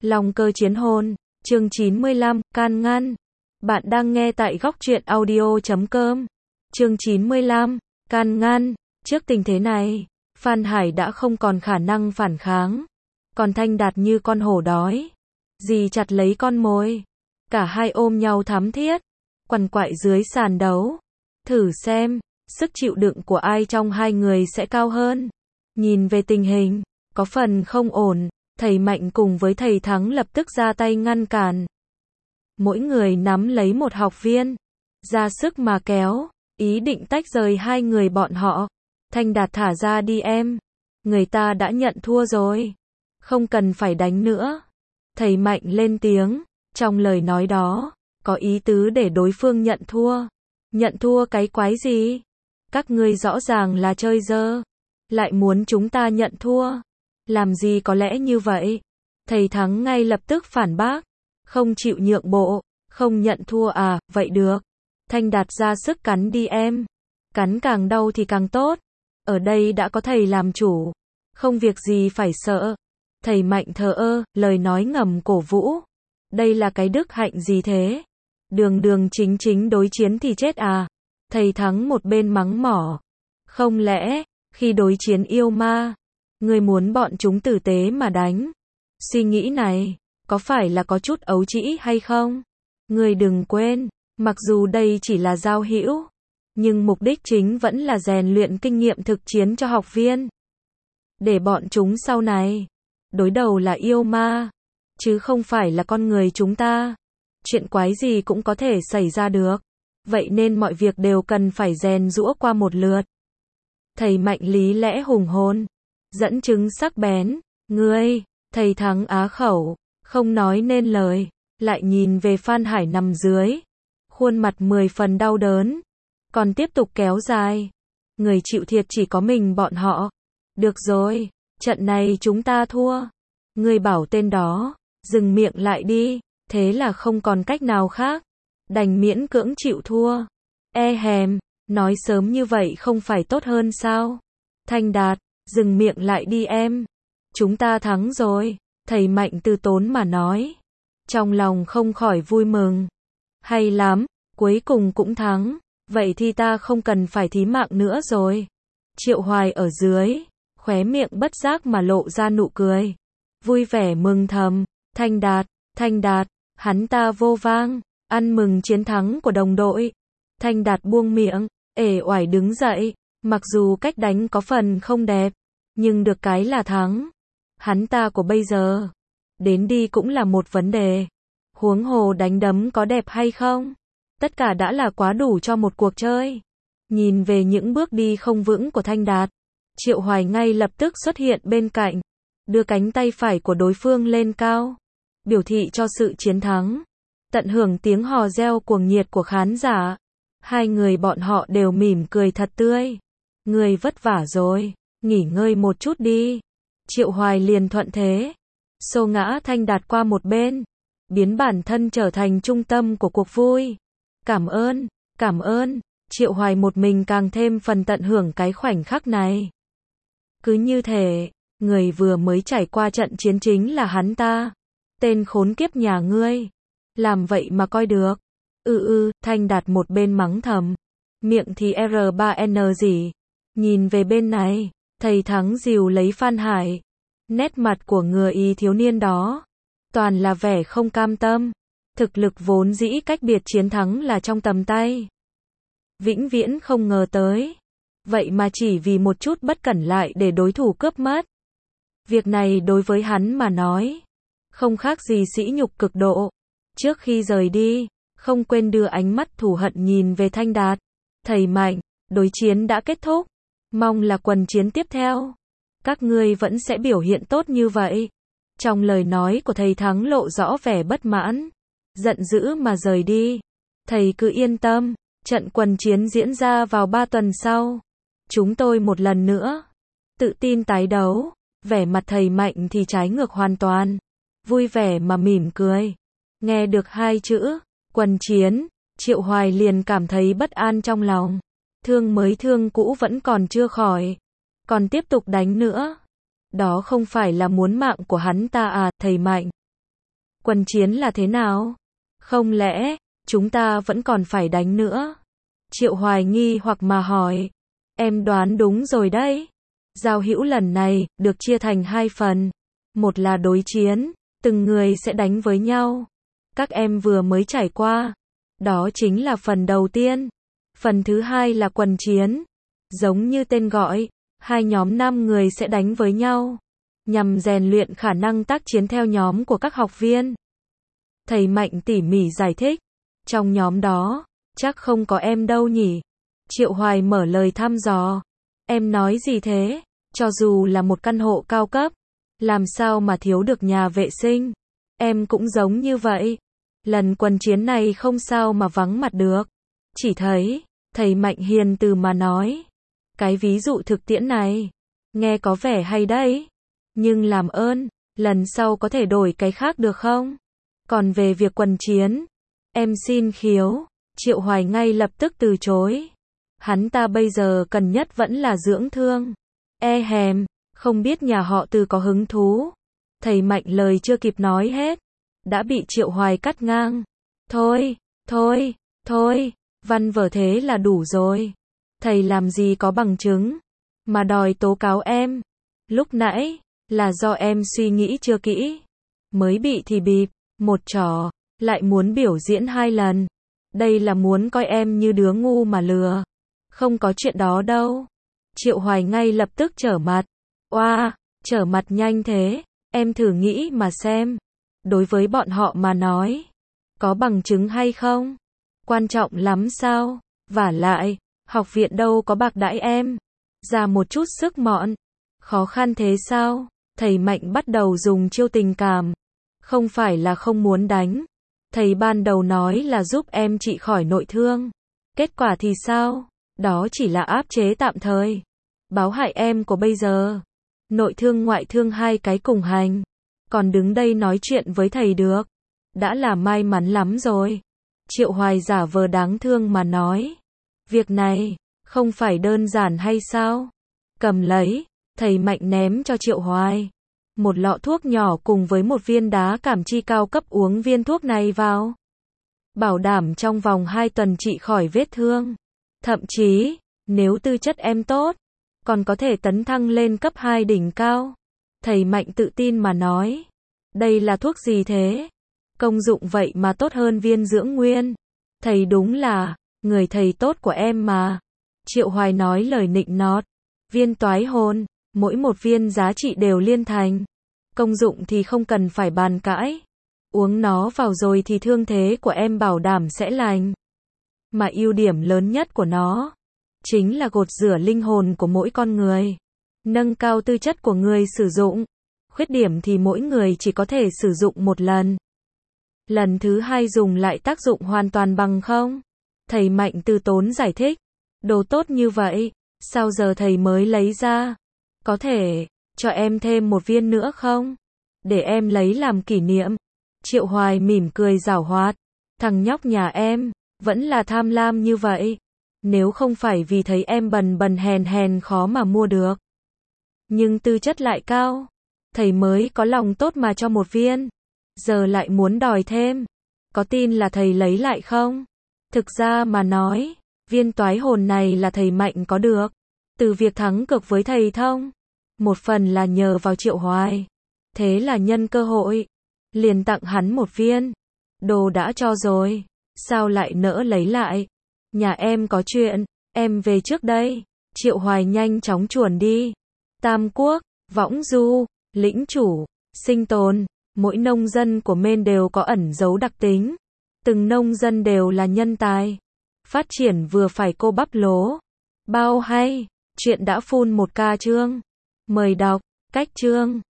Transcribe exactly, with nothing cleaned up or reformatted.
Long cơ chiến hồn, chương chín mươi lăm, can ngăn. Bạn đang nghe tại góc truyện audio chấm com. Chương chín mươi lăm, can ngăn. Trước tình thế này, Phan Hải đã không còn khả năng phản kháng. Còn Thanh Đạt như con hổ đói, dì chặt lấy con mồi. Cả hai ôm nhau thắm thiết, quằn quại dưới sàn đấu. Thử xem, sức chịu đựng của ai trong hai người sẽ cao hơn. Nhìn về tình hình, có phần không ổn. Thầy Mạnh cùng với thầy Thắng lập tức ra tay ngăn cản. Mỗi người nắm lấy một học viên, ra sức mà kéo, ý định tách rời hai người bọn họ. Thanh Đạt thả ra đi em, người ta đã nhận thua rồi, không cần phải đánh nữa. Thầy Mạnh lên tiếng, trong lời nói đó, có ý tứ để đối phương nhận thua. Nhận thua cái quái gì? Các ngươi rõ ràng là chơi dơ, lại muốn chúng ta nhận thua. Làm gì có lẽ như vậy? Thầy Thắng ngay lập tức phản bác. Không chịu nhượng bộ, không nhận thua à, vậy được. Thanh Đạt ra sức cắn đi em. Cắn càng đau thì càng tốt. Ở đây đã có thầy làm chủ. Không việc gì phải sợ. Thầy Mạnh thờ ơ, lời nói ngầm cổ vũ. Đây là cái đức hạnh gì thế? Đường đường chính chính đối chiến thì chết à? Thầy Thắng một bên mắng mỏ. Không lẽ, khi đối chiến yêu ma, ngươi muốn bọn chúng tử tế mà đánh? Suy nghĩ này, có phải là có chút ấu trĩ hay không? Ngươi đừng quên, mặc dù đây chỉ là giao hữu, nhưng mục đích chính vẫn là rèn luyện kinh nghiệm thực chiến cho học viên. Để bọn chúng sau này, đối đầu là yêu ma, chứ không phải là con người chúng ta. Chuyện quái gì cũng có thể xảy ra được. Vậy nên mọi việc đều cần phải rèn giũa qua một lượt. Thầy Mạnh lý lẽ hùng hồn, dẫn chứng sắc bén. Ngươi, thầy Thắng á khẩu, không nói nên lời, lại nhìn về Phan Hải nằm dưới. Khuôn mặt mười phần đau đớn, còn tiếp tục kéo dài. Người chịu thiệt chỉ có mình bọn họ. Được rồi, trận này chúng ta thua. Ngươi bảo tên đó, dừng miệng lại đi. Thế là không còn cách nào khác, đành miễn cưỡng chịu thua. E hèm, nói sớm như vậy không phải tốt hơn sao? Thanh Đạt, dừng miệng lại đi em. Chúng ta thắng rồi, thầy Mạnh từ tốn mà nói. Trong lòng không khỏi vui mừng. Hay lắm, cuối cùng cũng thắng. Vậy thì ta không cần phải thí mạng nữa rồi. Triệu Hoài ở dưới, khóe miệng bất giác mà lộ ra nụ cười. Vui vẻ mừng thầm, Thanh Đạt, Thanh Đạt, hắn ta vô vang, ăn mừng chiến thắng của đồng đội. Thanh Đạt buông miệng, ể oải đứng dậy, mặc dù cách đánh có phần không đẹp, nhưng được cái là thắng. Hắn ta của bây giờ, đến đi cũng là một vấn đề. Huống hồ đánh đấm có đẹp hay không? Tất cả đã là quá đủ cho một cuộc chơi. Nhìn về những bước đi không vững của Thanh Đạt, Triệu Hoài ngay lập tức xuất hiện bên cạnh, đưa cánh tay phải của đối phương lên cao, biểu thị cho sự chiến thắng. Tận hưởng tiếng hò reo cuồng nhiệt của khán giả. Hai người bọn họ đều mỉm cười thật tươi. Người vất vả rồi, nghỉ ngơi một chút đi. Triệu Hoài liền thuận thế, xô ngã Thanh Đạt qua một bên, biến bản thân trở thành trung tâm của cuộc vui. Cảm ơn, cảm ơn. Triệu Hoài một mình càng thêm phần tận hưởng cái khoảnh khắc này. Cứ như thể, người vừa mới trải qua trận chiến chính là hắn ta. Tên khốn kiếp nhà ngươi, làm vậy mà coi được. Ừ ừ, Thanh Đạt một bên mắng thầm, miệng thì R ba N gì. Nhìn về bên này, thầy Thắng dìu lấy Phan Hải. Nét mặt của người y thiếu niên đó, toàn là vẻ không cam tâm. Thực lực vốn dĩ cách biệt chiến thắng là trong tầm tay. Vĩnh viễn không ngờ tới. Vậy mà chỉ vì một chút bất cẩn lại để đối thủ cướp mất. Việc này đối với hắn mà nói, không khác gì sỉ nhục cực độ. Trước khi rời đi, không quên đưa ánh mắt thù hận nhìn về Thanh Đạt. Thầy Mạnh, đối chiến đã kết thúc. Mong là quần chiến tiếp theo, các ngươi vẫn sẽ biểu hiện tốt như vậy. Trong lời nói của thầy Thắng lộ rõ vẻ bất mãn, giận dữ mà rời đi. Thầy cứ yên tâm, trận quần chiến diễn ra vào ba tuần sau. Chúng tôi một lần nữa, tự tin tái đấu. Vẻ mặt thầy Mạnh thì trái ngược hoàn toàn. Vui vẻ mà mỉm cười. Nghe được hai chữ, quần chiến, Triệu Hoài liền cảm thấy bất an trong lòng. Thương mới thương cũ vẫn còn chưa khỏi. Còn tiếp tục đánh nữa. Đó không phải là muốn mạng của hắn ta à, thầy Mạnh. Quân chiến là thế nào? Không lẽ, chúng ta vẫn còn phải đánh nữa? Triệu Hoài nghi hoặc mà hỏi. Em đoán đúng rồi đấy. Giao hữu lần này, được chia thành hai phần. Một là đối chiến, từng người sẽ đánh với nhau. Các em vừa mới trải qua. Đó chính là phần đầu tiên. Phần thứ hai là quần chiến. Giống như tên gọi, hai nhóm năm người sẽ đánh với nhau, nhằm rèn luyện khả năng tác chiến theo nhóm của các học viên. Thầy Mạnh tỉ mỉ giải thích. Trong nhóm đó, chắc không có em đâu nhỉ? Triệu Hoài mở lời thăm dò. Em nói gì thế? Cho dù là một căn hộ cao cấp, làm sao mà thiếu được nhà vệ sinh? Em cũng giống như vậy. Lần quần chiến này không sao mà vắng mặt được. Chỉ thấy, thầy Mạnh hiền từ mà nói. Cái ví dụ thực tiễn này, nghe có vẻ hay đấy. Nhưng làm ơn, lần sau có thể đổi cái khác được không? Còn về việc quần chiến, em xin khiếu. Triệu Hoài ngay lập tức từ chối. Hắn ta bây giờ cần nhất vẫn là dưỡng thương. E hèm, không biết nhà họ Từ có hứng thú. Thầy Mạnh lời chưa kịp nói hết, đã bị Triệu Hoài cắt ngang. Thôi, thôi, thôi, văn vở thế là đủ rồi. Thầy làm gì có bằng chứng, mà đòi tố cáo em. Lúc nãy, là do em suy nghĩ chưa kỹ. Mới bị thì bịp, một trò, lại muốn biểu diễn hai lần. Đây là muốn coi em như đứa ngu mà lừa. Không có chuyện đó đâu. Triệu Hoài ngay lập tức trở mặt. Oa, trở mặt nhanh thế, em thử nghĩ mà xem. Đối với bọn họ mà nói, có bằng chứng hay không? Quan trọng lắm sao? Vả lại, học viện đâu có bạc đãi em. Ra một chút sức mọn. Khó khăn thế sao? Thầy Mạnh bắt đầu dùng chiêu tình cảm. Không phải là không muốn đánh. Thầy ban đầu nói là giúp em trị khỏi nội thương. Kết quả thì sao? Đó chỉ là áp chế tạm thời. Báo hại em của bây giờ. Nội thương ngoại thương hai cái cùng hành. Còn đứng đây nói chuyện với thầy được. Đã là may mắn lắm rồi. Triệu Hoài giả vờ đáng thương mà nói. Việc này, không phải đơn giản hay sao? Cầm lấy, thầy Mạnh ném cho Triệu Hoài một lọ thuốc nhỏ cùng với một viên đá cảm chi cao cấp, uống viên thuốc này vào. Bảo đảm trong vòng hai tuần trị khỏi vết thương. Thậm chí, nếu tư chất em tốt, còn có thể tấn thăng lên cấp hai đỉnh cao. Thầy Mạnh tự tin mà nói. Đây là thuốc gì thế? Công dụng vậy mà tốt hơn viên dưỡng nguyên. Thầy đúng là, người thầy tốt của em mà. Triệu Hoài nói lời nịnh nọt. Viên toái hồn, mỗi một viên giá trị đều liên thành. Công dụng thì không cần phải bàn cãi. Uống nó vào rồi thì thương thế của em bảo đảm sẽ lành. Mà ưu điểm lớn nhất của nó, chính là gột rửa linh hồn của mỗi con người. Nâng cao tư chất của người sử dụng. Khuyết điểm thì mỗi người chỉ có thể sử dụng một lần. Lần thứ hai dùng lại tác dụng hoàn toàn bằng không. Thầy Mạnh từ tốn giải thích. Đồ tốt như vậy, sao giờ thầy mới lấy ra? Có thể, cho em thêm một viên nữa không? Để em lấy làm kỷ niệm. Triệu Hoài mỉm cười giảo hoạt. Thằng nhóc nhà em, vẫn là tham lam như vậy. Nếu không phải vì thấy em bần bần hèn hèn khó mà mua được. Nhưng tư chất lại cao. Thầy mới có lòng tốt mà cho một viên. Giờ lại muốn đòi thêm. Có tin là thầy lấy lại không? Thực ra mà nói, viên toái hồn này là thầy Mạnh có được. Từ việc thắng cực với thầy Thông. Một phần là nhờ vào Triệu Hoài. Thế là nhân cơ hội. Liền tặng hắn một viên. Đồ đã cho rồi. Sao lại nỡ lấy lại? Nhà em có chuyện. Em về trước đây. Triệu Hoài nhanh chóng chuồn đi. Tam Quốc, Võng Du, Lĩnh Chủ, Sinh Tồn. Mỗi nông dân của Mên đều có ẩn dấu đặc tính. Từng nông dân đều là nhân tài. Phát triển vừa phải cô bắp lố. Bao hay. Chuyện đã full một ca chương. Mời đọc. Cách chương.